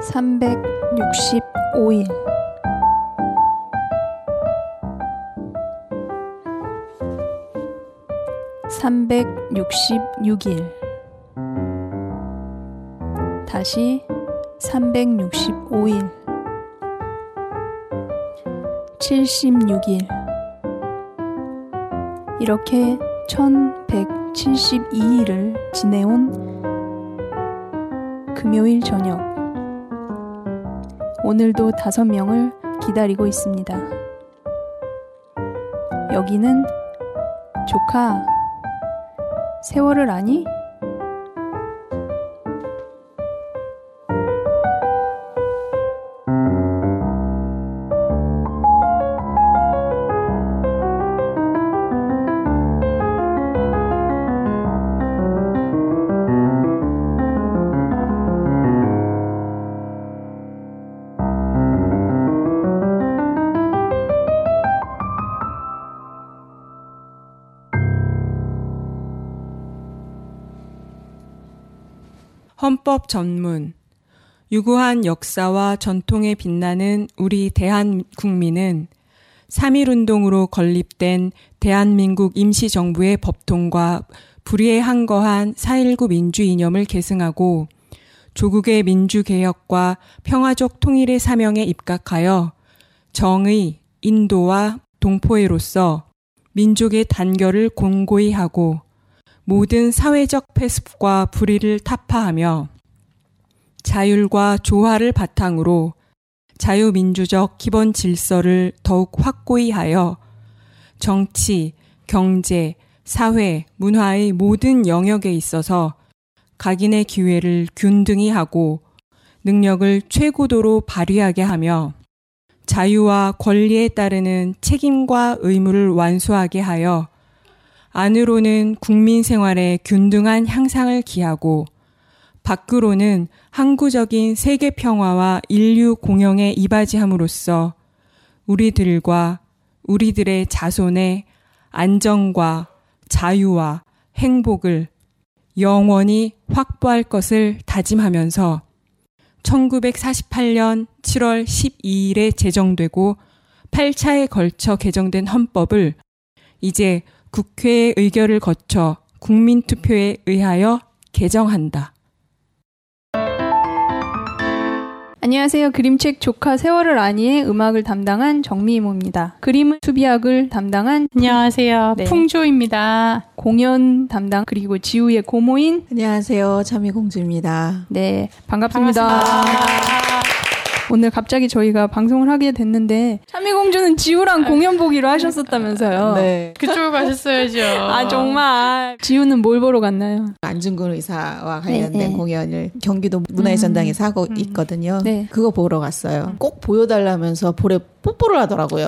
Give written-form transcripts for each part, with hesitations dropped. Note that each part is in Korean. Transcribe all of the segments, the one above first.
365일 366일 다시 365일 76일 이렇게 1172일을 지내온 금요일 저녁 오늘도 5명을 기다리고 있습니다. 여기는 조카 세월을 아니? 헌법 전문 유구한 역사와 전통에 빛나는 우리 대한국민은 3.1운동으로 건립된 대한민국 임시정부의 법통과 불의에 항거한 4.19 민주이념을 계승하고 조국의 민주개혁과 평화적 통일의 사명에 입각하여 정의, 인도와 동포애로서 민족의 단결을 공고히 하고 모든 사회적 폐습과 불의를 타파하며 자율과 조화를 바탕으로 자유민주적 기본 질서를 더욱 확고히 하여 정치, 경제, 사회, 문화의 모든 영역에 있어서 각인의 기회를 균등히 하고 능력을 최고도로 발휘하게 하며 자유와 권리에 따르는 책임과 의무를 완수하게 하여 안으로는 국민 생활의 균등한 향상을 기하고 밖으로는 항구적인 세계 평화와 인류 공영에 이바지함으로써 우리들과 우리들의 자손의 안정과 자유와 행복을 영원히 확보할 것을 다짐하면서 1948년 7월 12일에 제정되고 8차에 걸쳐 개정된 헌법을 이제 국회의 의결을 거쳐 국민투표에 의하여 개정한다. 안녕하세요. 그림책 조카 세월을 아니의 음악을 담당한 정미이모입니다. 그림은 수비학을 담당한 안녕하세요. 네. 풍조입니다. 공연 담당 그리고 지우의 고모인 안녕하세요. 참이공주입니다. 네, 반갑습니다. 반갑습니다. 오늘 갑자기 저희가 방송을 하게 됐는데 참이공주는 지우랑 공연 보기로 하셨었다면서요. 네. 그쪽으로 가셨어야죠. 아 정말. 지우는 뭘 보러 갔나요? 안중근 의사와 관련된 네, 네. 공연을 경기도 문화의 전당에서 하고 있거든요. 네. 그거 보러 갔어요. 꼭 보여달라면서 볼에 뽀뽀를 하더라고요.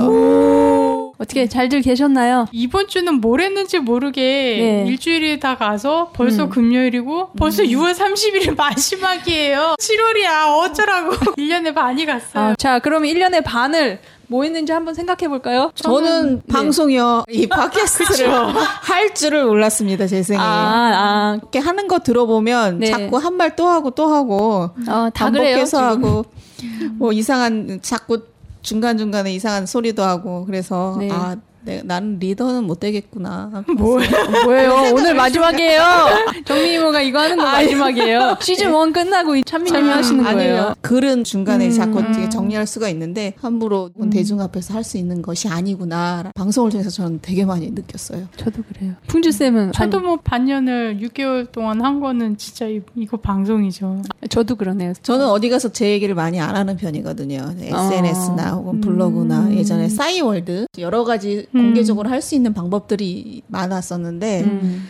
오. 어떻게 잘들 계셨나요? 이번 주는 뭘 했는지 모르게 네. 일주일에 다 가서 벌써 금요일이고 벌써 6월 30일이 마지막이에요. 7월이야 어쩌라고. 1년에 반이 갔어요. 자, 그러면 1년의 반을 뭐 했는지 한번 생각해 볼까요? 저는 네. 방송이요. 이 팟캐스트를 할 줄을 몰랐습니다. 제 생에. 이렇게 하는 거 들어보면 네. 자꾸 한 말 또 하고 또 하고 다 그래요. 반복해서 지금. 하고 뭐 이상한 자꾸 중간중간에 이상한 소리도 하고 그래서 네. 나는 리더는 못 되겠구나. 뭐예요? 오늘 마지막이에요. 정미 이모가 이거 하는 거 마지막이에요. 시즌 1 끝나고 참여하시는 거예요. 아니에요. 글은 중간에 자꾸 되게 정리할 수가 있는데 함부로 대중 앞에서 할 수 있는 것이 아니구나. 방송을 통해서 저는 되게 많이 느꼈어요. 저도 그래요. 풍주쌤은? 저도 뭐 반년을 6개월 동안 한 거는 진짜 이거 방송이죠. 저도 그러네요. 저는 어디 가서 제 얘기를 많이 안 하는 편이거든요. SNS나 혹은 블로그나 예전에 싸이월드 여러 가지 공개적으로 할 수 있는 방법들이 많았었는데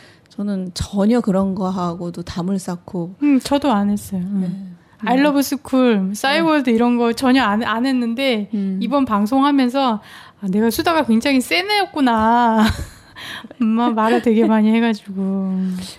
저는 전혀 그런 거 하고도 담을 쌓고 저도 안 했어요. 아이러브 스쿨, 싸이월드 이런 거 전혀 안 했는데 이번 방송하면서 내가 수다가 굉장히 센 애였구나. 엄마 말을 되게 많이 해가지고.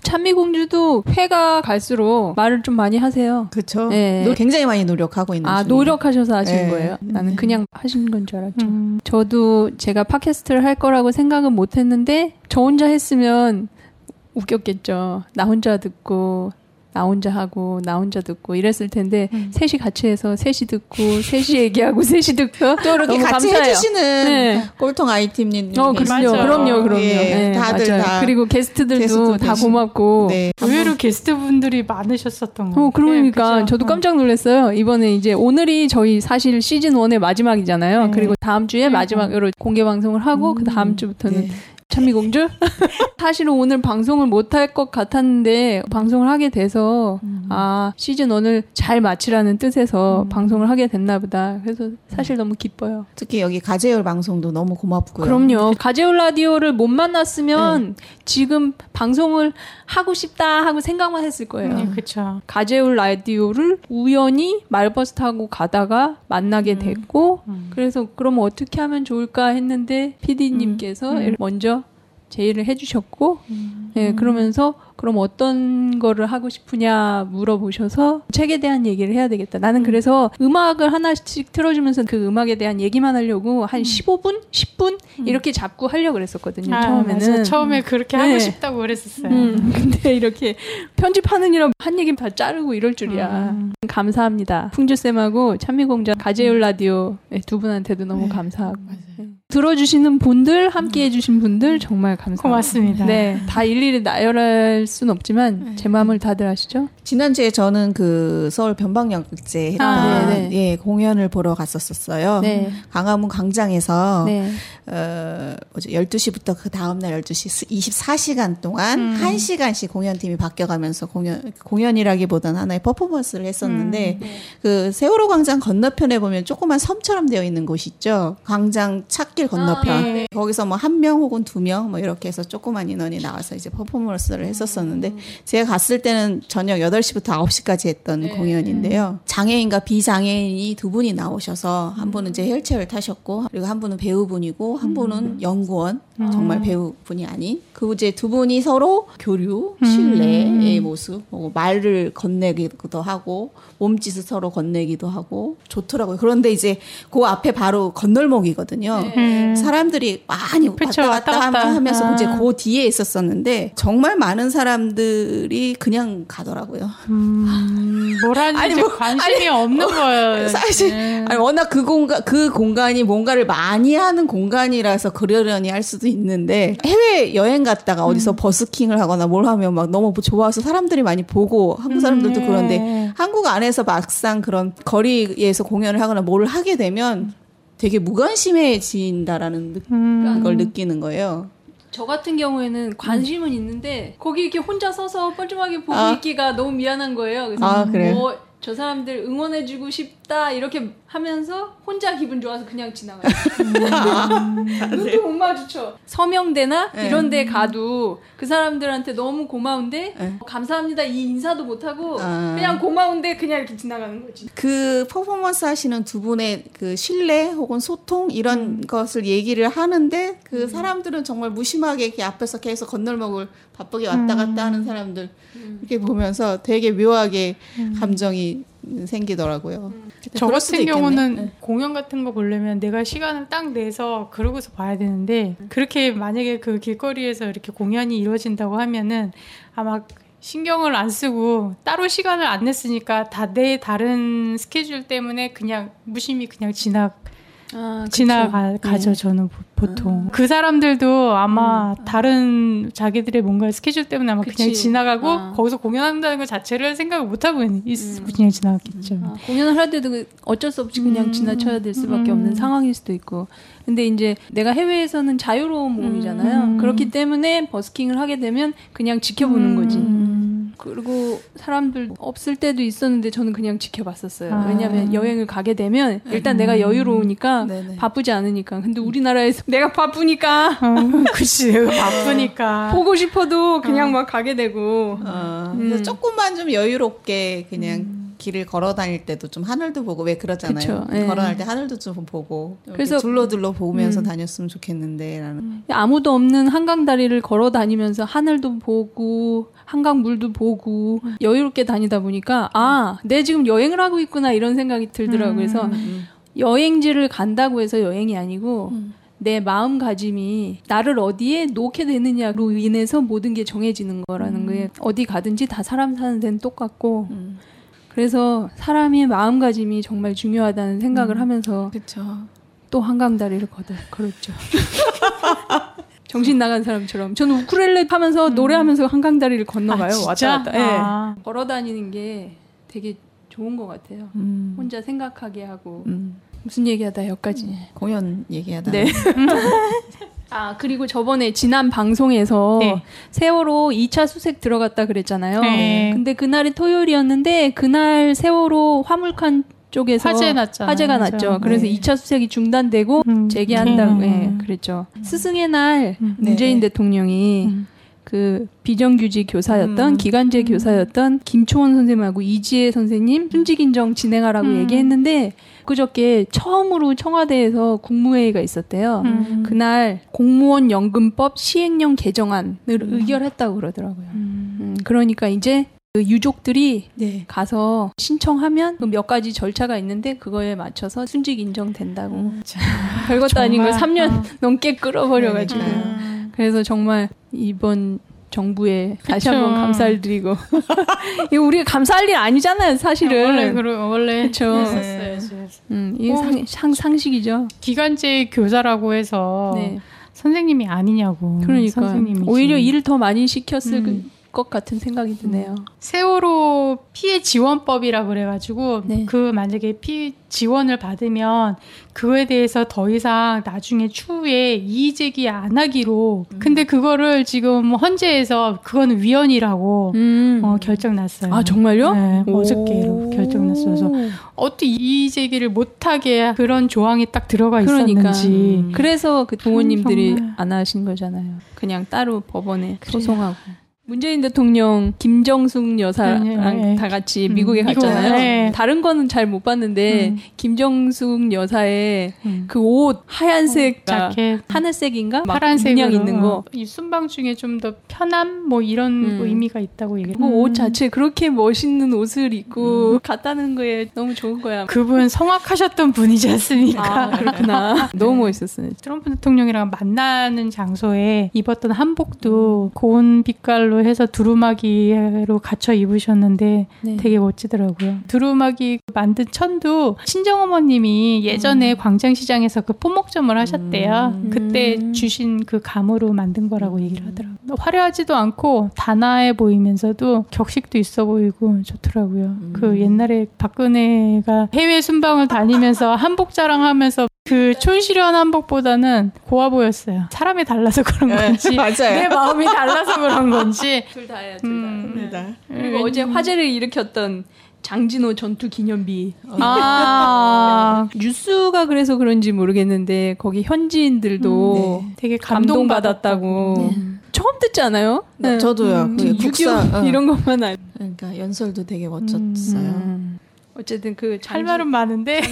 찬미공주도 회가 갈수록 말을 좀 많이 하세요. 그렇죠. 네. 굉장히 많이 노력하고 있는 중이에요. 노력하셔서 하신 네. 거예요? 나는 그냥 하신 건 줄 알았죠. 저도 제가 팟캐스트를 할 거라고 생각은 못했는데 저 혼자 했으면 웃겼겠죠. 나 혼자 듣고 나 혼자 하고 나 혼자 듣고 이랬을 텐데 셋이 같이 해서 셋이 듣고 셋이 얘기하고 셋이 듣고 또 이렇게 너무 같이 감사해요. 해주시는 네. 꼴통 아이팀님. 그럼요. 예, 네, 다들 맞아요. 다. 그리고 게스트들도 다 고맙고. 네. 의외로 게스트분들이 많으셨었던 거. 그러니까 네, 저도 깜짝 놀랐어요. 이번에 이제 오늘이 저희 사실 시즌 1의 마지막이잖아요. 네. 그리고 다음 주에 마지막으로 공개 방송을 하고 그 다음 주부터는 찬미공주? 사실은 오늘 방송을 못할 것 같았는데 방송을 하게 돼서 시즌 1을 잘 마치라는 뜻에서 방송을 하게 됐나 보다. 그래서 사실 너무 기뻐요. 특히 여기 가재열 방송도 너무 고맙고요. 그럼요. 가재울 라디오를 못 만났으면 지금 방송을 하고 싶다 하고 생각만 했을 거예요. 그렇죠. 가재울 라디오를 우연히 말버스 타고 가다가 만나게 됐고 그래서 그럼 어떻게 하면 좋을까 했는데 PD님께서 먼저 제의를 해주셨고 네, 그러면서 그럼 어떤 거를 하고 싶으냐 물어보셔서 책에 대한 얘기를 해야 되겠다. 나는 그래서 음악을 하나씩 틀어주면서 그 음악에 대한 얘기만 하려고 한 15분? 10분? 이렇게 잡고 하려고 그랬었거든요. 처음에는. 맞아. 처음에 그렇게 하고 싶다고 그랬었어요. 근데 이렇게 편집하느니라 한 얘기 다 자르고 이럴 줄이야. 감사합니다. 풍주쌤하고 찬미공자 가재울 라디오 두 분한테도 너무 감사하고. 들어주시는 분들, 함께 해주신 분들 정말 감사합니다. 고맙습니다. 네, 다 일일이 나열할 순 없지만 제 마음을 다들 아시죠? 지난주에 저는 그 서울 변방역제 했던 예, 공연을 보러 갔었어요. 네. 광화문 광장에서 네. 12시부터 그 다음날 12시 24시간 동안 1시간씩 공연팀이 바뀌어가면서 공연이라기보다는 하나의 퍼포먼스를 했었는데 그 세월호 광장 건너편에 보면 조그만 섬처럼 되어 있는 곳이 있죠. 광장 찾길 건너편. 거기서 뭐 1명 혹은 2명 뭐 이렇게 해서 조그만 인원이 나와서 이제 퍼포먼스를 했었었는데 제가 갔을 때는 저녁 8시부터 9시까지 했던 공연인데요. 장애인과 비장애인이 두 분이 나오셔서 한 분은 이제 휠체어를 타셨고 그리고 한 분은 배우분이고 한 분은 연구원 정말 배우분이 아닌 그 이제 두 분이 서로 교류, 신뢰의 모습, 말을 건네기도 하고 몸짓을 서로 건네기도 하고 좋더라고요. 그런데 이제 그 앞에 바로 건널목이거든요. 사람들이 많이 그쵸, 왔다 갔다 하면서 이제 그 뒤에 있었었는데 정말 많은 사람들이 그냥 가더라고요. 뭘 하는지 관심이 없는 거예요. 사실 워낙 그 공간이 뭔가를 많이 하는 공간이라서 그러려니 할 수도 있는데 해외 여행 갔다가 어디서 버스킹을 하거나 뭘 하면 막 너무 좋아서 사람들이 많이 보고 한국 사람들도 그런데 한국 안에서 막상 그런 거리에서 공연을 하거나 뭘 하게 되면 되게 무관심해진다라는 걸 느끼는 거예요. 저 같은 경우에는 관심은 있는데 거기 이렇게 혼자 서서 뻘쭘하게 보고 있기가 너무 미안한 거예요. 그래서 그래요? 저 사람들 응원해주고 싶다 이렇게 하면서 혼자 기분 좋아서 그냥 지나가요. 눈도 못 마주쳐. 서명대나 이런 데 가도 그 사람들한테 너무 고마운데 감사합니다 이 인사도 못하고 그냥 고마운데 그냥 이렇게 지나가는 거지. 그 퍼포먼스 하시는 두 분의 그 신뢰 혹은 소통 이런 것을 얘기를 하는데 그 사람들은 정말 무심하게 이렇게 앞에서 계속 건널목을 바쁘게 왔다 갔다 하는 사람들 이렇게 보면서 되게 묘하게 감정이 생기더라고요. 저 같은 경우는 공연 같은 거 보려면 내가 시간을 딱 내서 그러고서 봐야 되는데 그렇게 만약에 그 길거리에서 이렇게 공연이 이루어진다고 하면은 아마 신경을 안 쓰고 따로 시간을 안 냈으니까 내 다른 스케줄 때문에 그냥 무심히 그냥 지나가죠. 저는 보통 그 사람들도 아마 다른 자기들의 뭔가 스케줄 때문에 아마 그냥 지나가고 거기서 공연한다는 것 자체를 생각을 못하고 그냥 지나갔겠죠. 공연을 할 때도 어쩔 수 없이 그냥 지나쳐야 될 수밖에 없는 상황일 수도 있고 근데 이제 내가 해외에서는 자유로운 몸이잖아요. 그렇기 때문에 버스킹을 하게 되면 그냥 지켜보는 거지. 그리고 사람들 없을 때도 있었는데 저는 그냥 지켜봤었어요. 왜냐하면 여행을 가게 되면 일단 내가 여유로우니까 바쁘지 않으니까. 근데 우리나라에서 내가 바쁘니까 그치 내가 바쁘니까 보고 싶어도 그냥 막 가게 되고 그래서 조금만 좀 여유롭게 그냥 길을 걸어 다닐 때도 좀 하늘도 보고 왜 그러잖아요. 걸어 다닐 때 하늘도 좀 보고 그래서 둘러둘러 보면서 다녔으면 좋겠는데 라는. 아무도 없는 한강 다리를 걸어 다니면서 하늘도 보고 한강 물도 보고 여유롭게 다니다 보니까 내가 지금 여행을 하고 있구나 이런 생각이 들더라고요. 그래서 여행지를 간다고 해서 여행이 아니고 내 마음가짐이 나를 어디에 놓게 되느냐로 인해서 모든 게 정해지는 거라는 거예요. 어디 가든지 다 사람 사는 데는 똑같고 그래서 사람의 마음가짐이 정말 중요하다는 생각을 하면서 그쵸. 또 한강다리를 걸었죠. 정신 나간 사람처럼. 저는 우쿨렐레 하면서 노래하면서 한강다리를 건너가요. 왔다 갔다. 네. 걸어다니는 게 되게 좋은 것 같아요. 혼자 생각하게 하고. 무슨 얘기하다 여기까지. 공연 얘기하다. 네. 그리고 저번에 지난 방송에서 네. 세월호 2차 수색 들어갔다 그랬잖아요. 네. 근데 그날이 토요일이었는데 그날 세월호 화물칸 쪽에서 화재가 났죠. 그래서 2차 수색이 중단되고 재개한다고 그랬죠. 스승의 날 문재인 대통령이 그 비정규직 교사였던 기간제 교사였던 김초원 선생님하고 이지혜 선생님 순직인정 진행하라고 얘기했는데 그저께 처음으로 청와대에서 국무회의가 있었대요. 그날 공무원 연금법 시행령 개정안을 의결했다고 그러더라고요. 그러니까 이제 그 유족들이 가서 신청하면 몇 가지 절차가 있는데 그거에 맞춰서 순직 인정된다고. 별것도 아닌 걸 3년 넘게 끌어버려가지고. 그래서 정말 이번 정부에 다시 한번 감사를 드리고. 이거 우리가 감사할 일 아니잖아요, 사실은. 원래 그쵸. 했었어요. 이게 상식이죠. 기간제 교사라고 해서 선생님이 아니냐고. 그러니까 오히려 일을 더 많이 시켰을 것 같은 생각이 드네요. 세월호 피해 지원법이라 그래가지고 그 만약에 피해 지원을 받으면 그거에 대해서 더 이상 나중에 추후에 이의 제기 안 하기로. 근데 그거를 지금 헌재에서 그거는 위헌이라고 결정 났어요. 아 정말요? 네, 어저께로 결정 났어서 어떻게 이의 제기를 못하게 그런 조항이 딱 들어가 있었는지. 그래서 그 부모님들이 안 하신 거잖아요. 그냥 따로 법원에 소송하고. 문재인 대통령 김정숙 여사랑 다 같이 미국에 갔잖아요. 다른 거는 잘 못 봤는데 김정숙 여사의 그 옷 하얀색 자켓 하늘색인가? 파란색 문양 있는 거. 이 순방 중에 좀 더 편함 뭐 이런 의미가 있다고 얘기해요. 그 옷 자체 그렇게 멋있는 옷을 입고 갔다는 거에 너무 좋은 거야. 그분 성악하셨던 분이지 않습니까? 그렇구나. 너무 멋있었어요. 트럼프 대통령이랑 만나는 장소에 입었던 한복도 고운 빛깔로 해서 두루마기로 갖춰 입으셨는데 되게 멋지더라고요. 두루마기 만든 천도 친정어머님이 예전에 광장시장에서 그 포목점을 하셨대요. 그때 주신 그 감으로 만든 거라고 얘기를 하더라고요. 화려하지도 않고 단아해 보이면서도 격식도 있어 보이고 좋더라고요. 그 옛날에 박근혜가 해외 순방을 다니면서 한복 자랑하면서 그 촌스러운 한복보다는 고와 보였어요. 사람이 달라서 그런 건지 내 마음이 달라서 그런 건지 둘 다예요. 둘 다. 그리고 어제 화제를 일으켰던 장진호 전투 기념비. 뉴스가 그래서 그런지 모르겠는데 거기 현지인들도 되게 감동받았다고. 처음 듣지 않아요? 네. 저도요. 그 국사 이런 것만 알. 그러니까 연설도 되게 멋졌어요. 어쨌든 그 할 말은 많은데.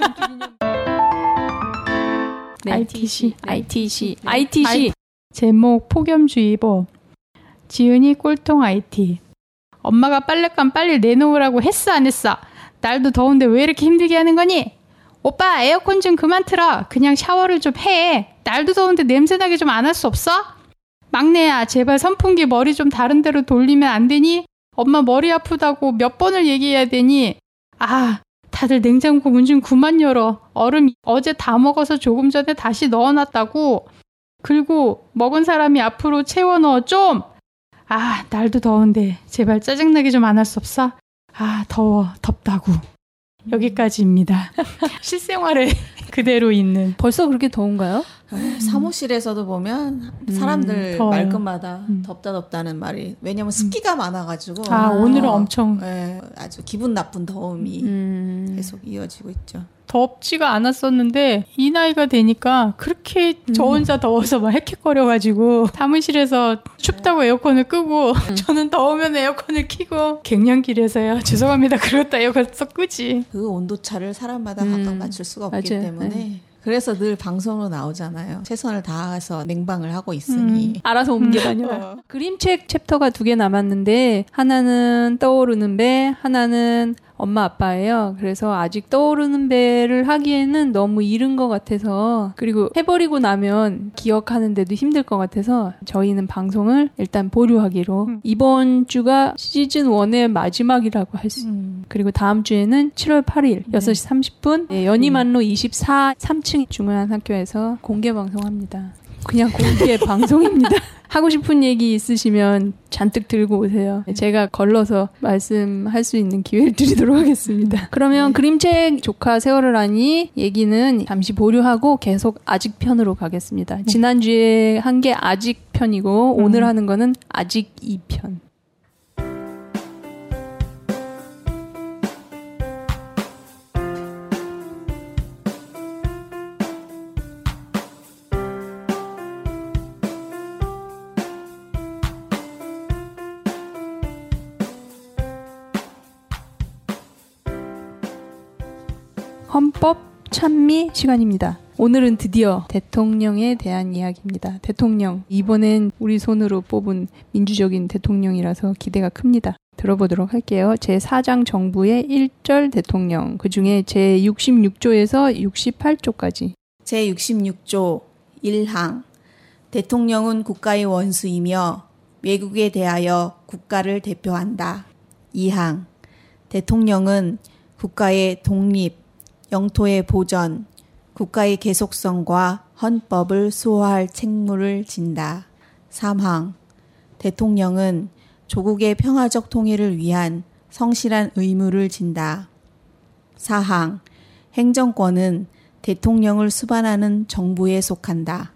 ITC. 제목 폭염주의보. 지은이 꼴통 IT. 엄마가 빨랫감 빨리 내놓으라고 했어 안 했어? 날도 더운데 왜 이렇게 힘들게 하는 거니? 오빠 에어컨 좀 그만 틀어. 그냥 샤워를 좀 해. 날도 더운데 냄새나게 좀 안 할 수 없어? 막내야 제발 선풍기 머리 좀 다른 데로 돌리면 안 되니? 엄마 머리 아프다고 몇 번을 얘기해야 되니? 다들 냉장고 문 좀 그만 열어. 얼음 어제 다 먹어서 조금 전에 다시 넣어놨다고. 그리고 먹은 사람이 앞으로 채워 넣어 좀. 날도 더운데 제발 짜증나게 좀 안 할 수 없어? 더워. 덥다고. 여기까지입니다. 실생활에 그대로 있는. 벌써 그렇게 더운가요? 사무실에서도 보면 사람들 말끝마다 덥다는 말이. 왜냐면 습기가 많아가지고. 오늘은 엄청. 아주 기분 나쁜 더움이 계속 이어지고 있죠. 덥지가 않았었는데 이 나이가 되니까 그렇게 저 혼자 더워서 막 헥헥거려가지고 사무실에서 춥다고 에어컨을 끄고 저는 더우면 에어컨을 켜고 갱년길에서요. 죄송합니다. 그렇다 에어컨 썩 끄지. 그 온도차를 사람마다 각각 맞출 수가 없기 때문에 그래서 늘 방송으로 나오잖아요. 최선을 다해서 냉방을 하고 있으니. 알아서 옮겨 다녀요. 그림책 챕터가 2개 남았는데 하나는 떠오르는 배, 하나는 엄마 아빠예요. 그래서 아직 떠오르는 배를 하기에는 너무 이른 것 같아서 그리고 해버리고 나면 기억하는데도 힘들 것 같아서 저희는 방송을 일단 보류하기로 이번 주가 시즌 1의 마지막이라고 할 수 그리고 다음 주에는 7월 8일 6시 30분 연희만로 24 3층 중앙학교에서 공개 방송합니다. 그냥 공개 방송입니다. 하고 싶은 얘기 있으시면 잔뜩 들고 오세요. 제가 걸러서 말씀할 수 있는 기회를 드리도록 하겠습니다. 그러면 그림책 조카 세월을 하니 얘기는 잠시 보류하고 계속 아직 편으로 가겠습니다. 지난주에 한 게 아직 편이고 오늘 하는 거는 아직 2편. 헌법 찬미 시간입니다. 오늘은 드디어 대통령에 대한 이야기입니다. 대통령, 이번엔 우리 손으로 뽑은 민주적인 대통령이라서 기대가 큽니다. 들어보도록 할게요. 제4장 정부의 1절 대통령, 그중에 제66조에서 68조까지. 제66조 1항 대통령은 국가의 원수이며 외국에 대하여 국가를 대표한다. 2항 대통령은 국가의 독립, 영토의 보전, 국가의 계속성과 헌법을 수호할 책무를 진다. 3항 대통령은 조국의 평화적 통일을 위한 성실한 의무를 진다. 4항 행정권은 대통령을 수반하는 정부에 속한다.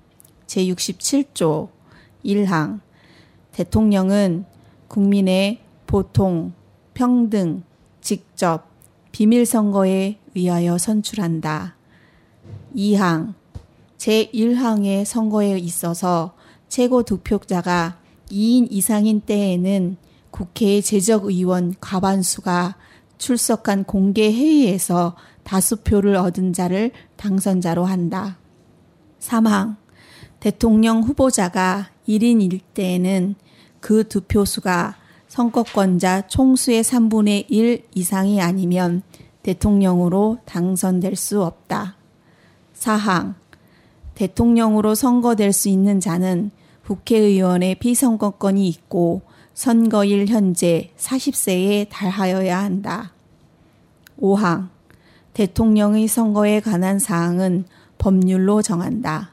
제67조 1항 대통령은 국민의 보통, 평등, 직접, 비밀선거에 의하여 선출한다. 2항 제1항의 선거에 있어서 최고 득표자가 2인 이상인 때에는 국회의 재적의원 과반수가 출석한 공개 회의에서 다수표를 얻은 자를 당선자로 한다. 3항 대통령 후보자가 1인일 때에는 그 득표수가 선거권자 총수의 3분의 1 이상이 아니면 대통령으로 당선될 수 없다. 4항 대통령으로 선거될 수 있는 자는 국회의원의 피선거권이 있고 선거일 현재 40세에 달하여야 한다. 5항 대통령의 선거에 관한 사항은 법률로 정한다.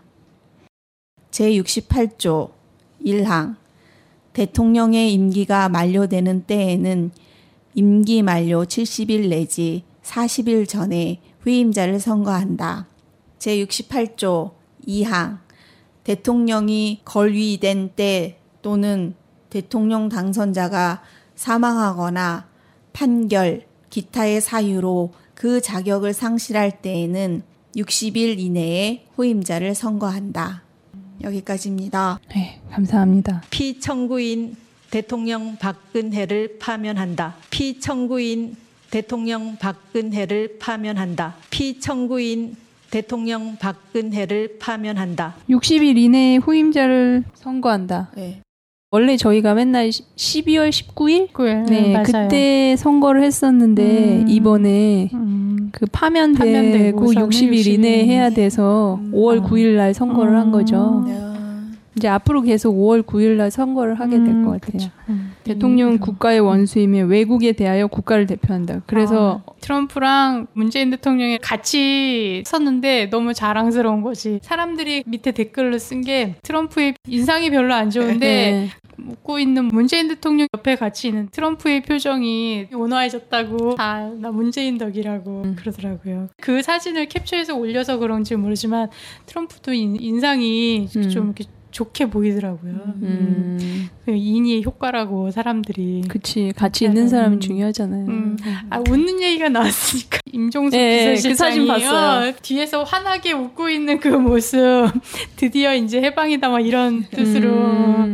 제68조 1항 대통령의 임기가 만료되는 때에는 임기 만료 70일 내지 40일 전에 후임자를 선거한다. 제68조 2항 대통령이 걸위된 때 또는 대통령 당선자가 사망하거나 판결, 기타의 사유로 그 자격을 상실할 때에는 60일 이내에 후임자를 선거한다. 여기까지입니다. 네, 감사합니다. 피청구인 대통령 박근혜를 파면한다. 피청구인 대통령 박근혜를 파면한다. 피청구인 대통령 박근혜를 파면한다. 60일 이내에 후임자를 선거한다. 네. 원래 저희가 맨날 12월 19일? 네, 맞아요. 그때 선거를 했었는데 이번에 그 파면되고 60일 이내에 해야 돼서 5월 9일 날 선거를 한 거죠. 이제 앞으로 계속 5월 9일 날 선거를 하게 될 것 같아요. 대통령은 국가의 원수이며 외국에 대하여 국가를 대표한다. 그래서 트럼프랑 문재인 대통령이 같이 섰는데 너무 자랑스러운 거지. 사람들이 밑에 댓글로 쓴 게 트럼프의 인상이 별로 안 좋은데 웃고 있는 문재인 대통령 옆에 같이 있는 트럼프의 표정이 온화해졌다고. 나 문재인 덕이라고 그러더라고요. 그 사진을 캡처해서 올려서 그런지 모르지만 트럼프도 인상이 좀 이렇게 좋게 보이더라고요. 인의의 효과라고 사람들이. 그치. 같이 있는 사람이 중요하잖아요. 웃는 얘기가 나왔으니까 임종석 비서실장이 그 사진 봤어요. 뒤에서 환하게 웃고 있는 그 모습 드디어 이제 해방이다 막 이런 뜻으로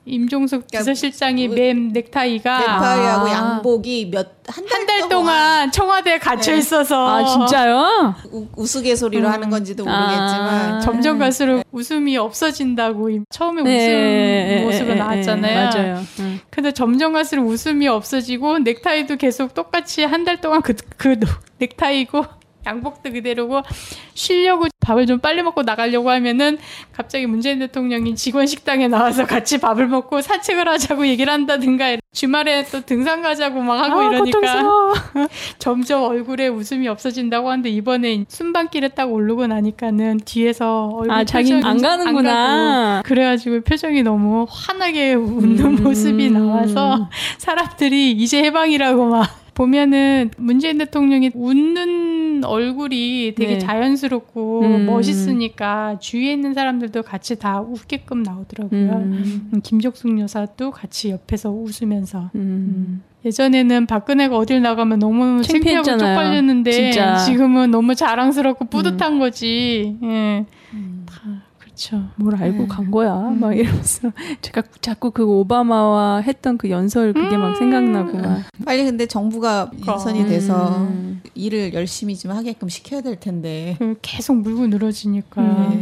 임종석 비서실장이 맨 넥타이하고 양복이 한 달 동안 청와대에 갇혀 있어서. 아, 진짜요? 우스갯소리로 하는 건지도 모르겠지만 점점 갈수록 웃음이 없어진다고 처음에 웃음 모습이 나왔잖아요. 맞아요. 근데 점점 갈수록 웃음이 없어지고 넥타이도 계속 똑같이 한 달 동안 그 넥타이고 양복도 그대로고 쉬려고 밥을 좀 빨리 먹고 나가려고 하면은 갑자기 문재인 대통령이 직원 식당에 나와서 같이 밥을 먹고 산책을 하자고 얘기를 한다든가 주말에 또 등산 가자고 막 하고 이러니까 점점 얼굴에 웃음이 없어진다고 하는데 이번에 순방길에 딱 오르고 나니까는 뒤에서 얼굴 자기 안 가는구나. 안 그래가지고 표정이 너무 환하게 웃는 모습이 나와서 사람들이 이제 해방이라고 막 보면은 문재인 대통령이 웃는 얼굴이 되게 자연스럽고 멋있으니까 주위에 있는 사람들도 같이 다 웃게끔 나오더라고요. 김종숙 여사도 같이 옆에서 웃으면서. 예전에는 박근혜가 어딜 나가면 너무 창피하고 쪽팔렸는데 진짜. 지금은 너무 자랑스럽고 뿌듯한 거지. 예. 그렇죠. 뭘 알고 간 거야. 막 이러면서 제가 자꾸 그 오바마와 했던 그 연설 그게 막 생각나고 막. 빨리 근데 정부가 유선이 돼서 일을 열심히 좀 하게끔 시켜야 될 텐데 계속 물고 늘어지니까.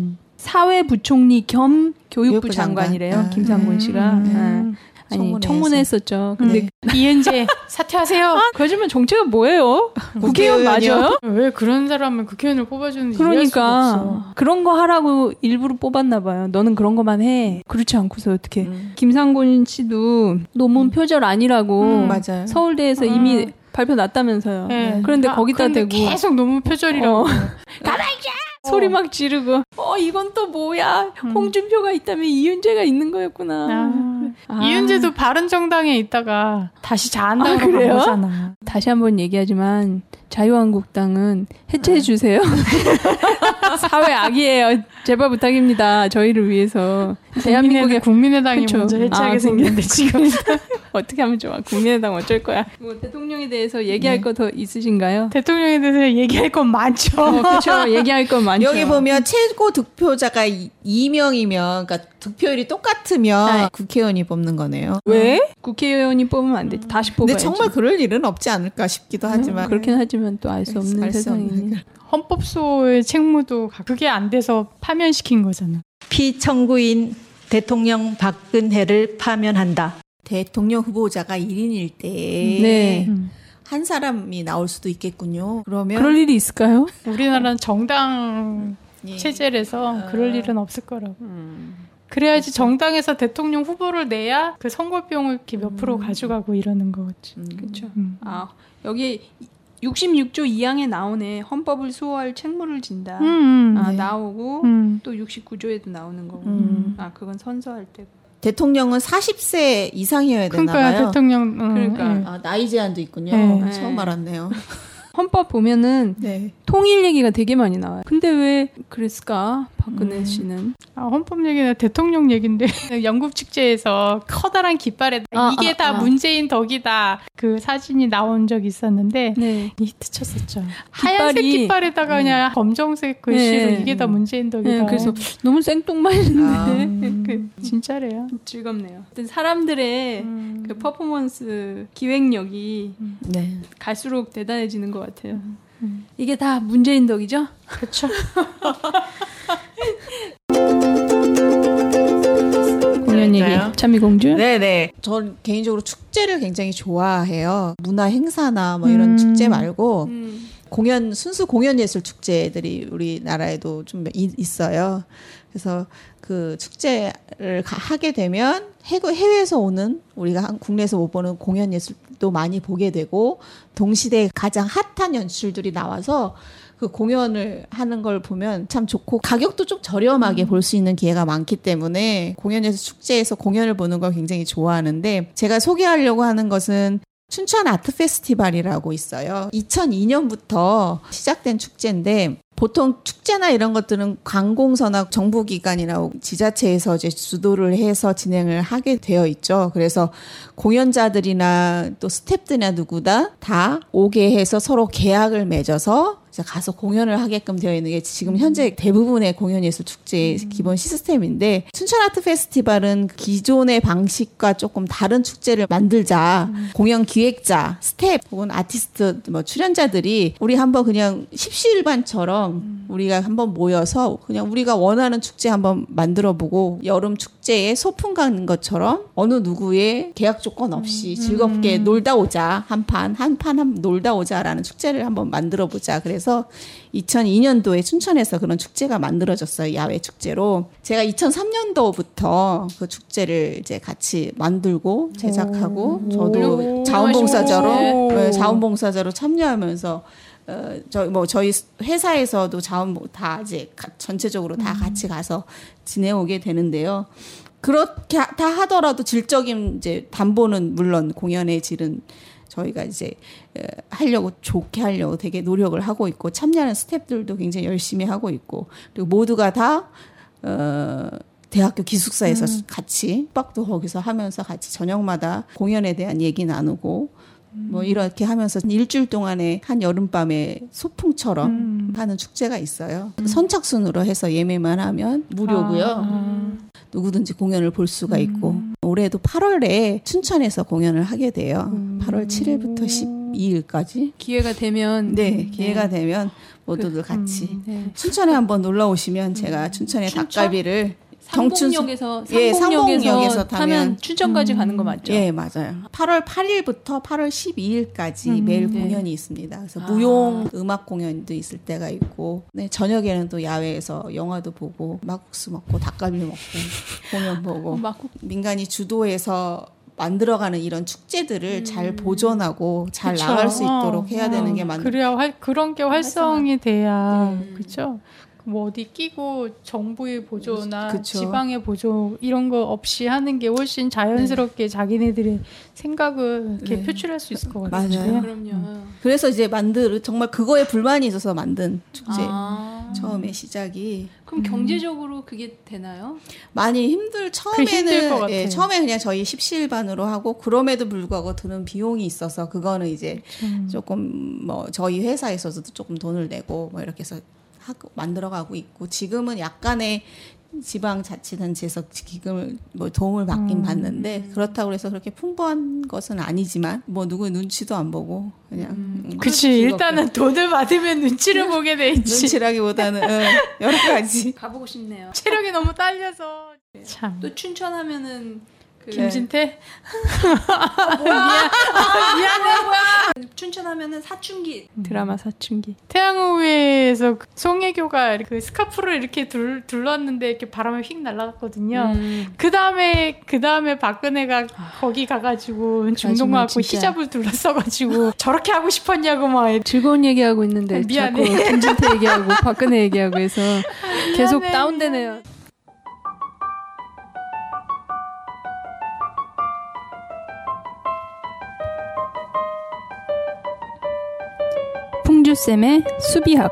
사회부총리 겸 교육부 장관이래요. 김상곤 씨가. 아니 청문회 했었죠. 근데 이은재 사퇴하세요. 그러지만 정체가 뭐예요? 국회의원 맞아요? 왜 그런 사람을 국회의원을 뽑아주는지 그러니까 그런 거 하라고 일부러 뽑았나 봐요. 너는 그런 것만 해. 그렇지 않고서 어떻게? 김상곤 씨도 논문 표절 아니라고 맞아요. 서울대에서 이미 발표 났다면서요. 네. 그런데 거기다 대고 계속 논문 표절이라고. 가만히 소리 막 지르고 이건 또 뭐야? 홍준표가 있다면 이윤재가 있는 거였구나. 이윤재도 바른정당에 있다가 다시 자한당으로 간 거잖아. 다시 한번 얘기하지만 자유한국당은 해체해 주세요. 사회 악이에요. 제발 부탁입니다. 저희를 위해서. 대한민국의 국민의당이 그쵸? 먼저 해체하게 생겼는데 지금 어떻게 하면 좋아? 국민의당 어쩔 거야? 뭐 대통령에 대해서 얘기할 거 더 있으신가요? 대통령에 대해서 얘기할 건 많죠. 그렇죠. 얘기할 건 많죠. 여기 보면 최고 득표자가 2명이면 그러니까 득표율이 똑같으면 국회의원이 뽑는 거네요. 왜? 국회의원이 뽑으면 안 되지. 다시 뽑아야지. 근데 정말 그럴 일은 없지 않을까 싶기도 하지만. 그렇긴 하지만 또 알 수 없는 세상이니. 헌법소의 책무도 그게 안 돼서 파면시킨 거잖아. 피청구인 대통령 박근혜를 파면한다. 대통령 후보자가 1인일 때 한 사람이 나올 수도 있겠군요. 그러면 그럴 일이 있을까요? 우리나라는 정당 체제라서 그럴 일은 없을 거라고. 그래야지 정당에서 대통령 후보를 내야 그 선거 비용을 이렇게 몇 프로 가져가고 이러는 거지. 그렇죠. 여기 66조 2항에 나오네. 헌법을 수호할 책무를 진다. 나오고 또 69조에도 나오는 거고. 그건 선서할 때고. 대통령은 40세 이상이어야 되나 봐요. 그러니까 대통령 그러니까 나이 제한도 있군요. 처음 알았네요. 헌법 보면은 통일 얘기가 되게 많이 나와요. 근데 왜 그랬을까? 박근혜 씨는. 헌법 얘기는 대통령 얘기인데 영국 축제에서 커다란 깃발에 이게 다 문재인 덕이다. 그 사진이 나온 적이 있었는데 히트 쳤었죠. 하얀색 깃발에다가 그냥 검정색 글씨로 이게 다 문재인 덕이다. 그래서 너무 생뚱맞은데 진짜래요. 즐겁네요. 사람들의 그 퍼포먼스 기획력이 갈수록 대단해지는 것 같아요. 이게 다 문재인 덕이죠? 그렇죠. 공연 얘기 참이공주? 네네. 전 개인적으로 축제를 굉장히 좋아해요. 문화 행사나 뭐 이런 축제 말고 순수 공연 예술 축제들이 우리나라에도 좀 있어요. 그래서 그 축제를 하게 되면 해외에서 오는 우리가 국내에서 못 보는 공연 예술도 많이 보게 되고 동시대에 가장 핫한 연출들이 나와서 그 공연을 하는 걸 보면 참 좋고 가격도 좀 저렴하게 볼 수 있는 기회가 많기 때문에 공연예술 축제에서 공연을 보는 걸 굉장히 좋아하는데 제가 소개하려고 하는 것은 춘천 아트 페스티벌이라고 있어요. 2002년부터 시작된 축제인데 보통 축제나 이런 것들은 관공서나 정부기관이나 지자체에서 이제 주도를 해서 진행을 하게 되어 있죠. 그래서 공연자들이나 또 스태프들이나 누구다 다 오게 해서 서로 계약을 맺어서 이제 가서 공연을 하게끔 되어 있는 게 지금 현재 대부분의 공연예술축제의 기본 시스템인데 춘천아트 페스티벌은 기존의 방식과 조금 다른 축제를 만들자. 공연 기획자, 스텝 혹은 아티스트 뭐 출연자들이 우리 한번 그냥 십시일반처럼 우리가 한번 모여서 그냥 우리가 원하는 축제 한번 만들어보고 여름 축제에 소풍 가는 것처럼 어느 누구의 계약 조건 없이 즐겁게 놀다 오자. 한 판 놀다 오자라는 축제를 한번 만들어보자. 그래서 2002년도에 춘천에서 그런 축제가 만들어졌어요. 야외 축제로. 제가 2003년도부터 그 축제를 이제 같이 만들고 제작하고 저도 자원봉사자로 참여하면서 저희 회사에서도 다 이제 전체적으로 다 같이 가서 지내오게 되는데요. 그렇게 다 하더라도 질적인 이제 담보는 물론 공연의 질은 저희가 이제 좋게 하려고 되게 노력을 하고 있고 참여하는 스태프들도 굉장히 열심히 하고 있고 그리고 모두가 다 대학교 기숙사에서 같이 숙박도 거기서 하면서 같이 저녁마다 공연에 대한 얘기 나누고 뭐 이렇게 하면서 일주일 동안에 한 여름밤에 소풍처럼 하는 축제가 있어요. 선착순으로 해서 예매만 하면 무료고요. 누구든지 공연을 볼 수가 있고 올해도 8월에 춘천에서 공연을 하게 돼요. 8월 7일부터 12일까지 기회가 되면 기회가 되면 모두들 같이 춘천에 한번 놀러 오시면 제가 춘천의 닭갈비를 상봉역에서 타면 춘천까지 가는 거 맞죠? 예, 맞아요. 8월 8일부터 8월 12일까지 매일 공연이 있습니다. 그래서 무용 음악 공연도 있을 때가 있고, 저녁에는 또 야외에서 영화도 보고, 막국수 먹고, 닭갈비 먹고, 공연 보고, 민간이 주도해서 만들어가는 이런 축제들을 잘 보존하고 잘 나갈 수 있도록 해야 되는 게 맞는. 그래야 그런 게 활성이 돼야 그렇죠. 뭐 어디 끼고 정부의 보조나 지방의 보조 이런 거 없이 하는 게 훨씬 자연스럽게 자기네들의 생각을 이렇게 표출할 수 있을 것 같아요. 맞아요. 그럼요. 그래서 이제 정말 그거에 불만이 있어서 만든 축제. 처음에 시작이. 그럼 경제적으로 그게 되나요? 많이 힘들 처음에 그냥 저희 십시일반으로 하고 그럼에도 불구하고 드는 비용이 있어서 그거는 이제 조금 뭐 저희 회사에서도 조금 돈을 내고 뭐 이렇게 해서 만들어가고 있고 지금은 약간의 지방자치단체에서 기금을 뭐 도움을 받긴 받는데 그렇다고 해서 그렇게 풍부한 것은 아니지만 뭐 누구의 눈치도 안 보고 그냥 그치 일단은 돈을 받으면 눈치를 보게 돼 있지. 눈치라기보다는 여러 가지 가보고 싶네요. 체력이 너무 딸려서 참. 또 춘천하면은 김진태? 미안해 뭐야. 춘천하면은 사춘기 드라마 사춘기. 태양호에서 송혜교가 그 스카프를 이렇게 둘렀는데 이렇게 바람에 휙 날아갔거든요. 그 다음에 박근혜가 거기 가가지고 중동하고 히잡을 둘러써가지고 저렇게 하고 싶었냐고 막 즐거운 얘기하고 있는데 미안해. 자꾸 김진태 얘기하고 박근혜 얘기하고 해서 계속 다운되네요. 풍주쌤의 수비학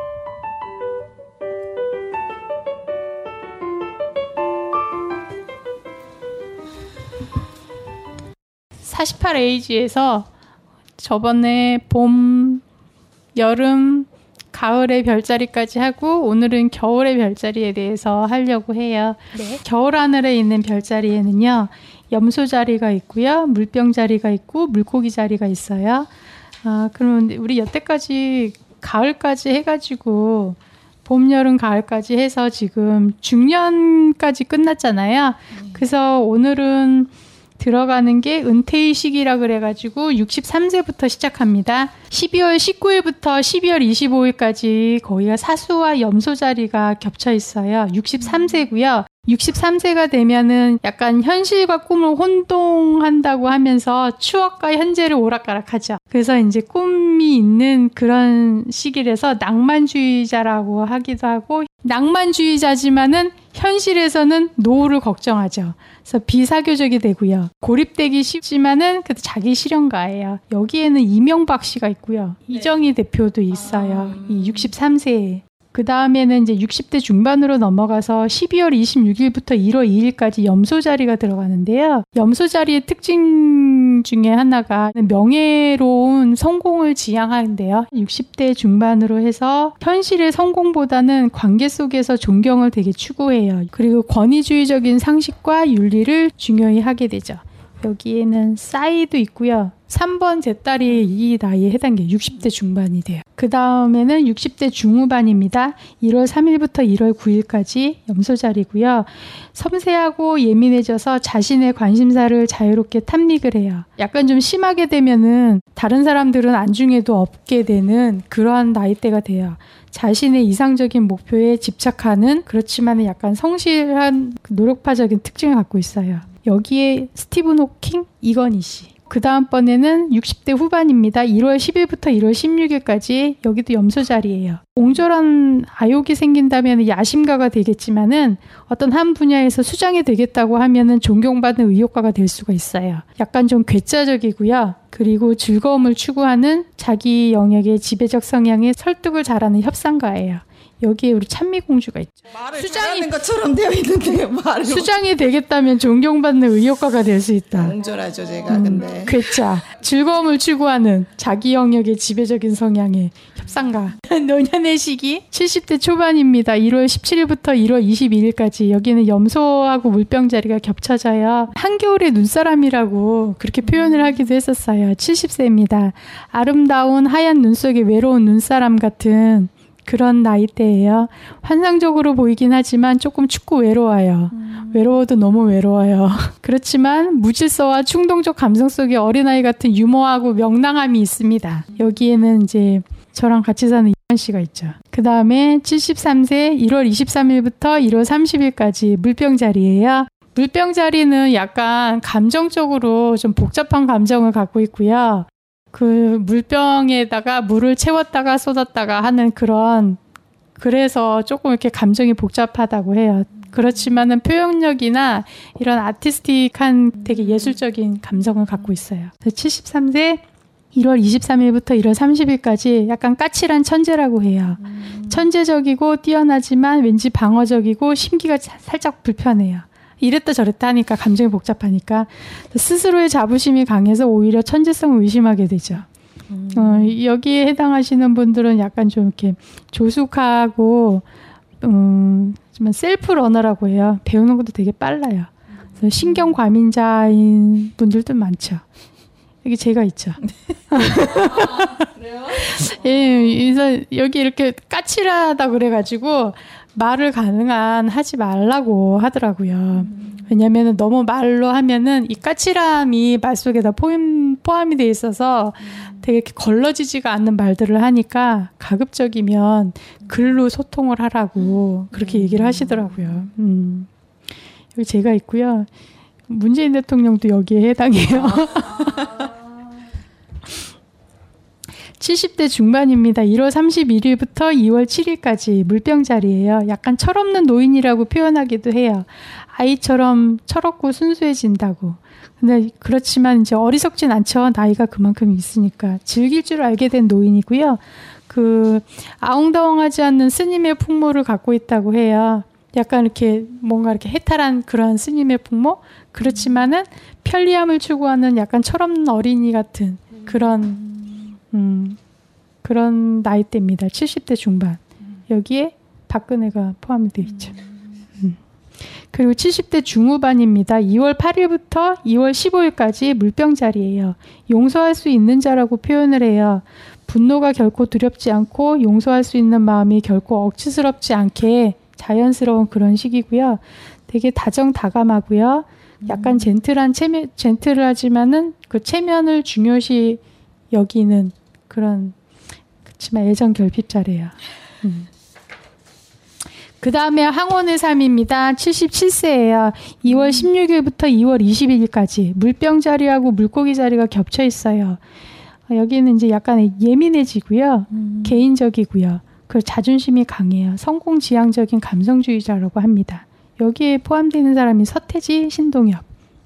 48A지에서 저번에 봄, 여름, 가을의 별자리까지 하고 오늘은 겨울의 별자리에 대해서 하려고 해요. 네. 겨울 하늘에 있는 별자리에는요. 염소 자리가 있고요. 물병 자리가 있고 물고기 자리가 있어요. 그러면 우리 여태까지 가을까지 해가지고 봄, 여름, 가을까지 해서 지금 중년까지 끝났잖아요. 그래서 오늘은 들어가는 게 은퇴의 시기라 그래가지고 63세부터 시작합니다. 12월 19일부터 12월 25일까지 거기가 사수와 염소 자리가 겹쳐 있어요. 63세고요. 63세가 되면은 약간 현실과 꿈을 혼동한다고 하면서 추억과 현재를 오락가락하죠. 그래서 이제 꿈이 있는 그런 시기라서 낭만주의자라고 하기도 하고 낭만주의자지만은 현실에서는 노후를 걱정하죠. 그래서 비사교적이 되고요. 고립되기 쉽지만은 그래도 자기 실현가예요. 여기에는 이명박 씨가 있고요. 네. 이정희 대표도 있어요. 이 63세에. 그 다음에는 이제 60대 중반으로 넘어가서 12월 26일부터 1월 2일까지 염소 자리가 들어가는데요. 염소 자리의 특징 중에 하나가 명예로운 성공을 지향하는데요. 60대 중반으로 해서 현실의 성공보다는 관계 속에서 존경을 되게 추구해요. 그리고 권위주의적인 상식과 윤리를 중요히 하게 되죠. 여기에는 싸이도 있고요. 3번 제 딸이 이 나이에 해당돼요. 60대 중반이 돼요. 그 다음에는 60대 중후반입니다. 1월 3일부터 1월 9일까지 염소자리고요. 섬세하고 예민해져서 자신의 관심사를 자유롭게 탐닉을 해요. 약간 좀 심하게 되면은 다른 사람들은 안중에도 없게 되는 그러한 나이대가 돼요. 자신의 이상적인 목표에 집착하는 그렇지만 약간 성실한 노력파적인 특징을 갖고 있어요. 여기에 스티븐 호킹, 이건희 씨. 그 다음번에는 60대 후반입니다. 1월 10일부터 1월 16일까지 여기도 염소 자리예요. 옹졸한 아욕이 생긴다면 야심가가 되겠지만은 어떤 한 분야에서 수장이 되겠다고 하면은 존경받는 의욕가가 될 수가 있어요. 약간 좀 괴짜적이고요. 그리고 즐거움을 추구하는 자기 영역의 지배적 성향에 설득을 잘하는 협상가예요. 여기에 우리 찬미공주가 있죠. 말을 잘하는 것처럼 되어 있는데 말을 수장이 되겠다면 존경받는 의욕가가 될 수 있다. 옹졸하죠 제가. 근데 괴짜, 즐거움을 추구하는 자기 영역의 지배적인 성향의 협상가. 노년의 시기 70대 초반입니다. 1월 17일부터 1월 22일까지 여기는 염소하고 물병 자리가 겹쳐져요. 한겨울의 눈사람이라고 그렇게 표현을 하기도 했었어요. 70세입니다. 아름다운 하얀 눈 속에 외로운 눈사람 같은 그런 나이대예요. 환상적으로 보이긴 하지만 조금 춥고 외로워요. 외로워도 너무 외로워요. 그렇지만 무질서와 충동적 감성 속에 어린아이 같은 유머하고 명랑함이 있습니다. 여기에는 이제 저랑 같이 사는 이현 씨가 있죠. 그 다음에 73세 1월 23일부터 1월 30일까지 물병 자리예요. 물병 자리는 약간 감정적으로 좀 복잡한 감정을 갖고 있고요. 그 물병에다가 물을 채웠다가 쏟았다가 하는 그래서 조금 이렇게 감정이 복잡하다고 해요. 그렇지만은 표현력이나 이런 아티스틱한 되게 예술적인 감정을 갖고 있어요. 73세 1월 23일부터 1월 30일까지 약간 까칠한 천재라고 해요. 천재적이고 뛰어나지만 왠지 방어적이고 심기가 살짝 불편해요. 이랬다 저랬다 하니까 감정이 복잡하니까 스스로의 자부심이 강해서 오히려 천재성을 의심하게 되죠. 여기에 해당하시는 분들은 약간 좀 이렇게 조숙하고 셀프 러너라고 해요. 배우는 것도 되게 빨라요. 그래서 신경 과민자인 분들도 많죠. 여기 제가 있죠. 그래요? 예, 그래서 여기 이렇게 까칠하다 그래가지고 말을 가능한 하지 말라고 하더라고요. 왜냐면은 너무 말로 하면은 이 까칠함이 말 속에다 포함이 돼 있어서 되게 이렇게 걸러지지가 않는 말들을 하니까 가급적이면 글로 소통을 하라고 그렇게 얘기를 하시더라고요. 여기 제가 있고요. 문재인 대통령도 여기에 해당해요. 70대 중반입니다. 1월 31일부터 2월 7일까지 물병 자리예요. 약간 철없는 노인이라고 표현하기도 해요. 아이처럼 철없고 순수해진다고. 근데 그렇지만 이제 어리석진 않죠. 나이가 그만큼 있으니까. 즐길 줄 알게 된 노인이고요. 아웅다웅하지 않는 스님의 풍모를 갖고 있다고 해요. 약간 이렇게 뭔가 이렇게 해탈한 그런 스님의 풍모? 그렇지만은 편리함을 추구하는 약간 철없는 어린이 같은 그런 나이대입니다. 70대 중반. 여기에 박근혜가 포함이 되어 있죠. 그리고 70대 중후반입니다. 2월 8일부터 2월 15일까지 물병 자리예요. 용서할 수 있는 자라고 표현을 해요. 분노가 결코 두렵지 않고 용서할 수 있는 마음이 결코 억지스럽지 않게 자연스러운 그런 시기고요. 되게 다정다감하고요. 약간 젠틀하지만은 그 체면을 중요시 여기는 그렇지만 애정 결핍자래요. 그 다음에 항원의 삶입니다. 77세예요. 2월 16일부터 2월 21일까지 물병 자리하고 물고기 자리가 겹쳐 있어요. 여기는 이제 약간 예민해지고요. 개인적이고요. 그 자존심이 강해요. 성공지향적인 감성주의자라고 합니다. 여기에 포함되는 사람이 서태지, 신동엽.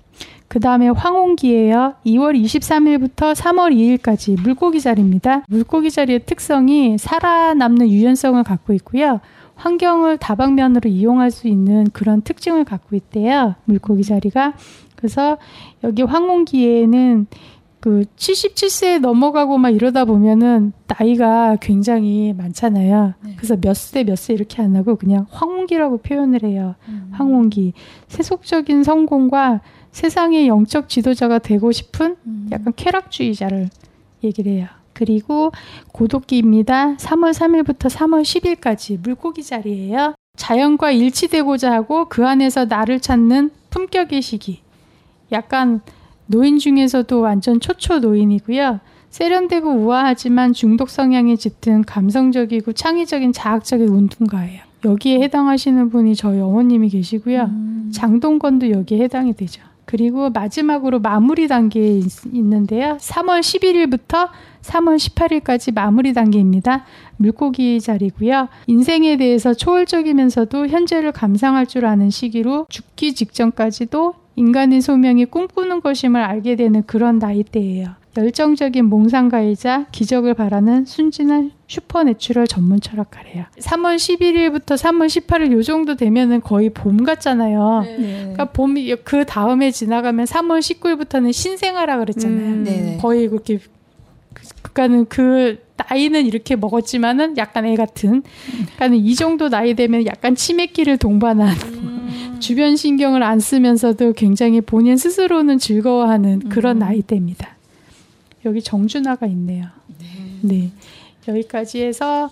그 다음에 황혼기예요. 2월 23일부터 3월 2일까지 물고기 자리입니다. 물고기 자리의 특성이 살아남는 유연성을 갖고 있고요. 환경을 다방면으로 이용할 수 있는 그런 특징을 갖고 있대요. 물고기 자리가. 그래서 여기 황혼기에는 그 77세 넘어가고 막 이러다 보면은 나이가 굉장히 많잖아요. 네. 그래서 몇 세 이렇게 안 하고 그냥 황혼기라고 표현을 해요. 황혼기. 세속적인 성공과 세상의 영적 지도자가 되고 싶은 약간 쾌락주의자를 얘기를 해요. 그리고 고독기입니다. 3월 3일부터 3월 10일까지 물고기 자리예요. 자연과 일치되고자 하고 그 안에서 나를 찾는 품격의 시기. 약간 노인 중에서도 완전 초초 노인이고요. 세련되고 우아하지만 중독 성향이 짙은 감성적이고 창의적인 자학적인 운동가예요. 여기에 해당하시는 분이 저희 어머님이 계시고요. 장동건도 여기에 해당이 되죠. 그리고 마지막으로 마무리 단계에 있는데요. 3월 11일부터 3월 18일까지 마무리 단계입니다. 물고기 자리고요. 인생에 대해서 초월적이면서도 현재를 감상할 줄 아는 시기로 죽기 직전까지도 인간의 소명이 꿈꾸는 것임을 알게 되는 그런 나이대예요. 열정적인 몽상가이자 기적을 바라는 순진한 슈퍼내추럴 전문 철학가래요. 3월 11일부터 3월 18일 요 정도 되면은 거의 봄 같잖아요. 네. 그러니까 봄이 그 다음에 지나가면 3월 19일부터는 신생아라 그랬잖아요. 거의 그렇게 그러니까는 그 나이는 이렇게 먹었지만은 약간 애 같은. 그러니까는 이 정도 나이 되면 약간 치매기를 동반한 주변 신경을 안 쓰면서도 굉장히 본인 스스로는 즐거워하는 그런 나이대입니다. 여기 정준하가 있네요. 네. 여기까지 해서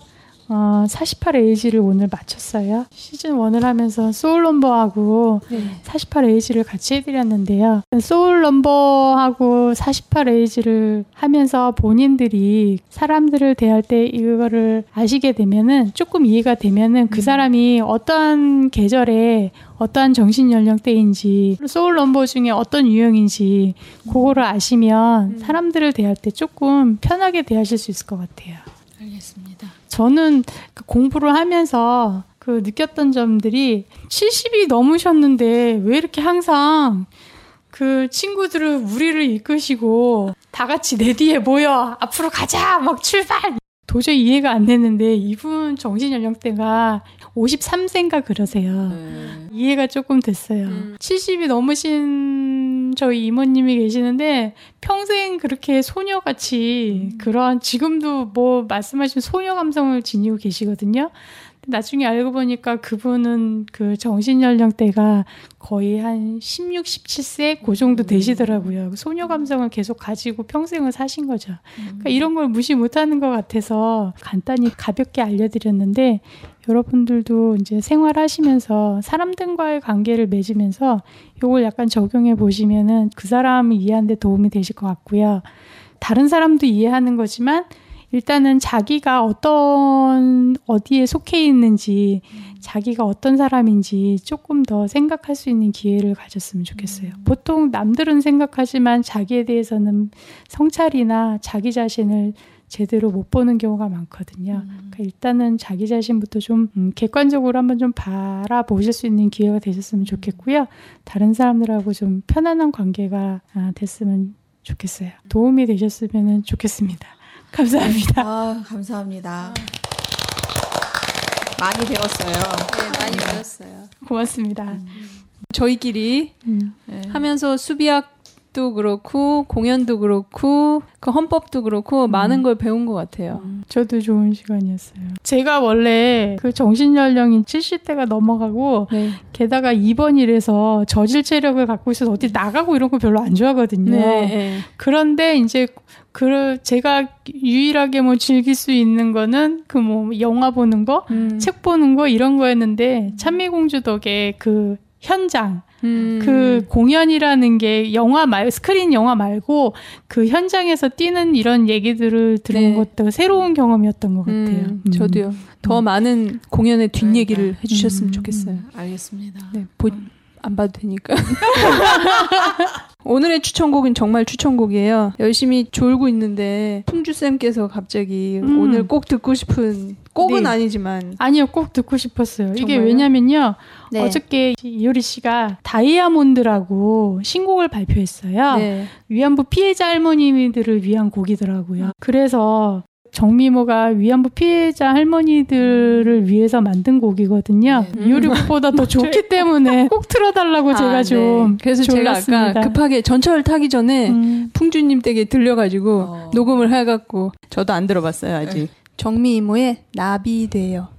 48에이지를 오늘 마쳤어요. 시즌 1을 하면서 소울넘버하고 48에이지를 같이 해드렸는데요. 소울넘버하고 48에이지를 하면서 본인들이 사람들을 대할 때 이거를 아시게 되면은 조금 이해가 되면은 그 사람이 어떠한 계절에 어떠한 정신연령대인지 소울넘버 중에 어떤 유형인지 그거를 아시면 사람들을 대할 때 조금 편하게 대하실 수 있을 것 같아요. 알겠습니다. 저는 그 공부를 하면서 그 느꼈던 점들이 70이 넘으셨는데 왜 이렇게 항상 그 친구들은 우리를 이끄시고 다 같이 내 뒤에 모여 앞으로 가자 막 출발 도저히 이해가 안 됐는데 이분 정신연령대가 53세인가 그러세요. 이해가 조금 됐어요. 70이 넘으신 저희 이모님이 계시는데 평생 그렇게 소녀같이 그런 지금도 뭐 말씀하신 소녀 감성을 지니고 계시거든요. 나중에 알고 보니까 그분은 그 정신연령대가 거의 한 16, 17세 그 정도 되시더라고요. 소녀 감성을 계속 가지고 평생을 사신 거죠. 그러니까 이런 걸 무시 못하는 것 같아서 간단히 가볍게 알려드렸는데 여러분들도 이제 생활하시면서 사람들과의 관계를 맺으면서 이걸 약간 적용해 보시면은 그 사람을 이해하는 데 도움이 되실 것 같고요. 다른 사람도 이해하는 거지만 일단은 자기가 어디에 속해 있는지, 자기가 어떤 사람인지 조금 더 생각할 수 있는 기회를 가졌으면 좋겠어요. 보통 남들은 생각하지만 자기에 대해서는 성찰이나 자기 자신을 제대로 못 보는 경우가 많거든요. 그러니까 일단은 자기 자신부터 좀 객관적으로 한번 좀 바라보실 수 있는 기회가 되셨으면 좋겠고요. 다른 사람들하고 좀 편안한 관계가 됐으면 좋겠어요. 도움이 되셨으면 좋겠습니다. 감사합니다. 감사합니다. 많이 배웠어요. 네, 많이 배웠어요. 고맙습니다. 저희끼리 하면서 수비학도 그렇고 공연도 그렇고 그 헌법도 그렇고 많은 걸 배운 것 같아요. 저도 좋은 시간이었어요. 제가 원래 그 정신연령이 70대가 넘어가고 게다가 입원이라서 저질 체력을 갖고 있어서 어디 나가고 이런 거 별로 안 좋아하거든요. 네. 그런데 이제 제가 유일하게 뭐 즐길 수 있는 거는 그 뭐 영화 보는 거, 책 보는 거 이런 거였는데 찬미공주 덕에 그 현장, 그 공연이라는 게 스크린 영화 말고 그 현장에서 뛰는 이런 얘기들을 들은 것도 새로운 경험이었던 것 같아요. 저도요. 더 많은 공연의 뒷얘기를 해주셨으면 좋겠어요. 알겠습니다. 네, 안 봐도 되니까. 오늘의 추천곡은 정말 추천곡이에요. 열심히 졸고 있는데 풍주쌤께서 갑자기 오늘 꼭 듣고 싶은 꼭은 네. 아니지만. 아니요, 꼭 듣고 싶었어요. 이게 정말요? 왜냐면요. 네. 어저께 이효리 씨가 다이아몬드라고 신곡을 발표했어요. 네. 위안부 피해자 할머니들을 위한 곡이더라고요. 그래서 정미모가 위안부 피해자 할머니들을 위해서 만든 곡이거든요. 이효리 곡보다 더 좋기 때문에 꼭 틀어달라고 제가 좀 네. 그래서 졸랐습니다. 제가 아까 급하게 전철 타기 전에 풍주님 댁에 들려가지고 녹음을 해갖고 저도 안 들어봤어요 아직. 정미 이모의 나비 돼요.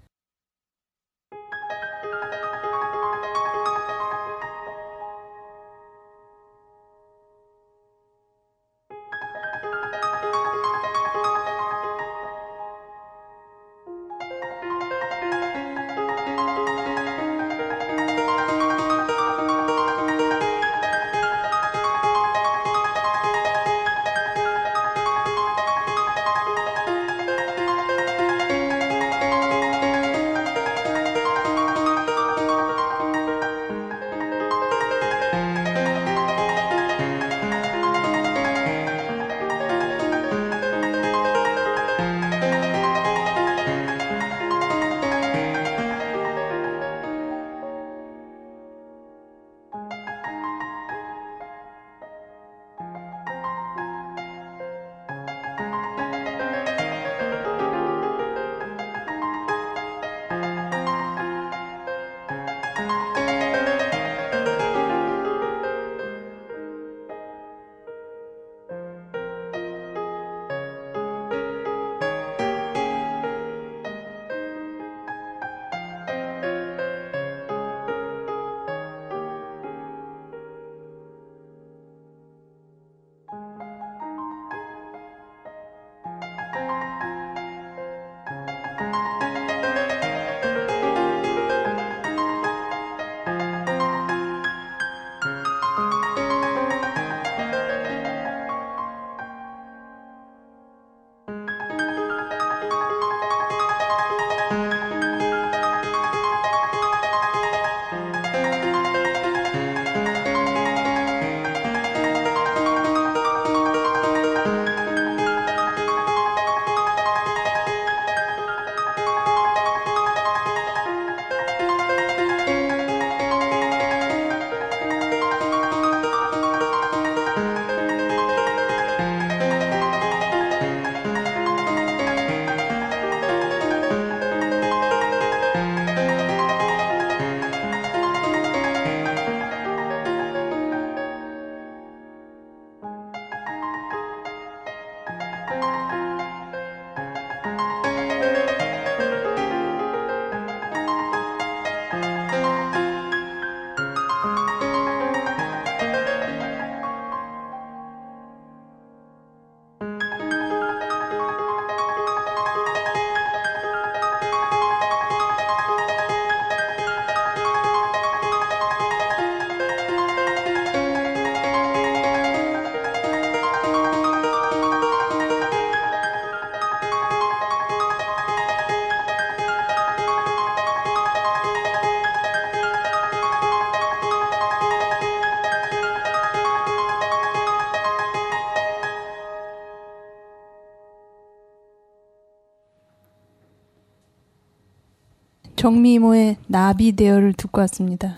정미 이모의 나비 대여를 듣고 왔습니다.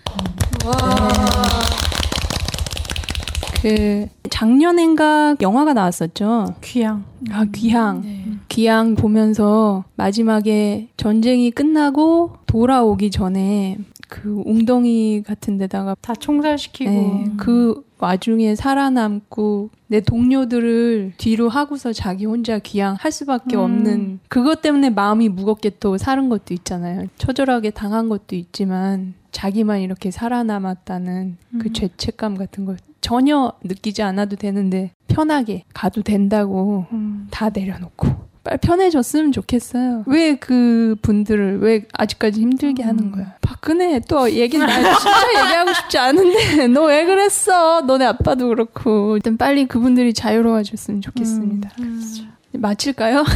그 작년엔가 영화가 나왔었죠. 귀향. 아, 귀향. 네. 귀향 보면서 마지막에 전쟁이 끝나고 돌아오기 전에 그 웅덩이 같은 데다가 다 총살시키고. 네, 그 와중에 살아남고 내 동료들을 뒤로 하고서 자기 혼자 귀향할 수밖에 없는 그것 때문에 마음이 무겁게 또 사는 것도 있잖아요. 처절하게 당한 것도 있지만 자기만 이렇게 살아남았다는 그 죄책감 같은 거 전혀 느끼지 않아도 되는데 편하게 가도 된다고 다 내려놓고 빨리 편해졌으면 좋겠어요. 왜 그 분들을 왜 아직까지 힘들게 하는 거야? 박근혜 또 얘기는 나 진짜 얘기하고 싶지 않은데 너 왜 그랬어? 너네 아빠도 그렇고 일단 빨리 그분들이 자유로워졌으면 좋겠습니다. 마칠까요?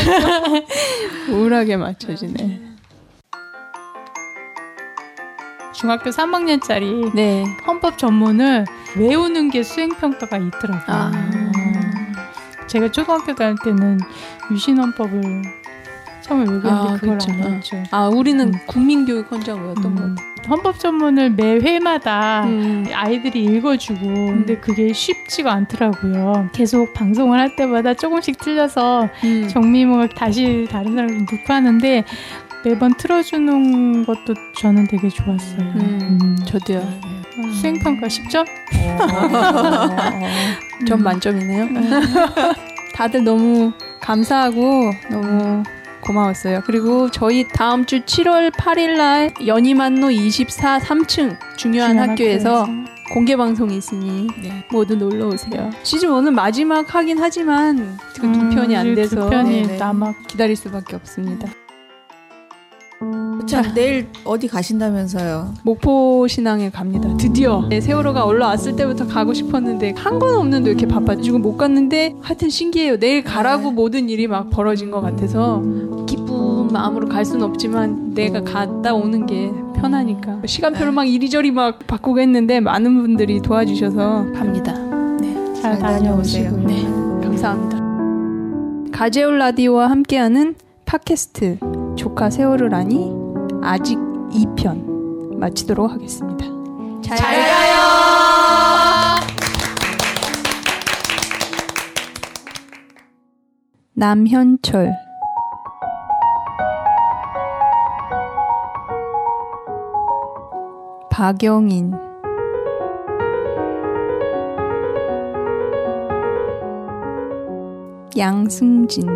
우울하게 맞춰지네. 중학교 3학년짜리 네. 헌법 전문을 외우는 게 수행평가가 있더라고요. 제가 초등학교 다닐 때는 유신헌법을 처음에 외우는데 그걸 그렇죠. 안 했죠. 우리는 국민교육 헌장 외웠던 것 같아요. 헌법 전문을 매 회마다 아이들이 읽어주고 근데 그게 쉽지가 않더라고요. 계속 방송을 할 때마다 조금씩 틀려서 정미모가 다시 다른 사람을 넣고 하는데 매번 틀어주는 것도 저는 되게 좋았어요. 저도요. 수행평가 10점? 점 만점이네요. 다들 너무 감사하고 너무 고마웠어요. 그리고 저희 다음 주 7월 8일 날 연희만로 24 3층 중요한 학교에서 공개 방송이 있으니 모두 놀러 오세요. 시즌 1은 마지막 하긴 하지만 그 두 편이 안 돼서 두 편이 남아 기다릴 수밖에 없습니다. 자, 내일 어디 가신다면서요? 목포 신앙에 갑니다. 드디어 세월호가 올라왔을 때부터 가고 싶었는데 한 건 없는데 이렇게 바빠지고 못 갔는데 하여튼 신기해요. 내일 가라고 모든 일이 막 벌어진 것 같아서 기쁜 마음으로 갈 수는 없지만 내가 갔다 오는 게 편하니까 시간표를 막 이리저리 막 바꾸고 했는데 많은 분들이 도와주셔서 갑니다. 잘 다녀오세요. 네, 감사합니다. 가제올 라디오와 함께하는 팟캐스트 조카 세월호라니 아직 2편 마치도록 하겠습니다. 잘 가요. 남현철 박영인 양승진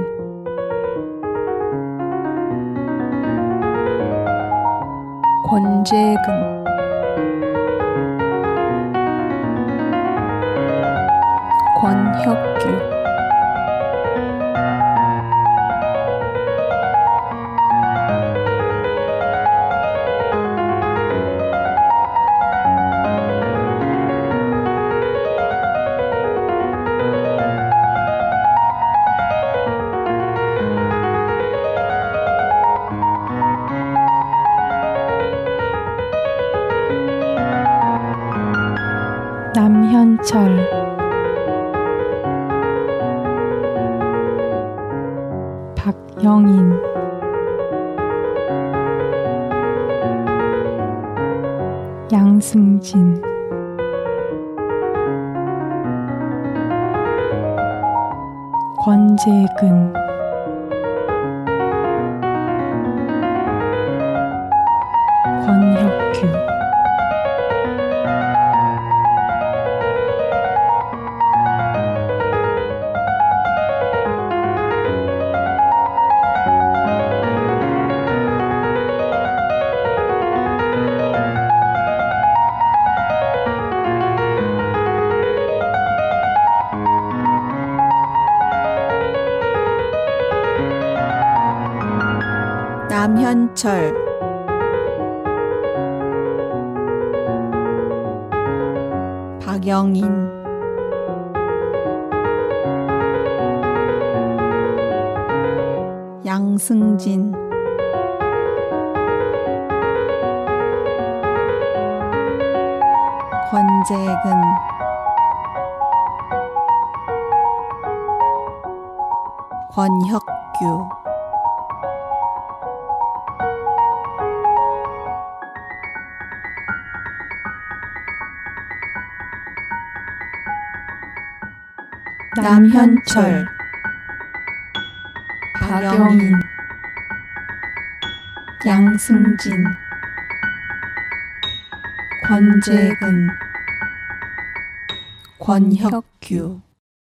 권재근 권혁규 남현철 박영인 양승진 권재근 권혁규 남현철 박영인 양승진 권재근 권혁규 남현철 박영인 양승진 권재근 권혁규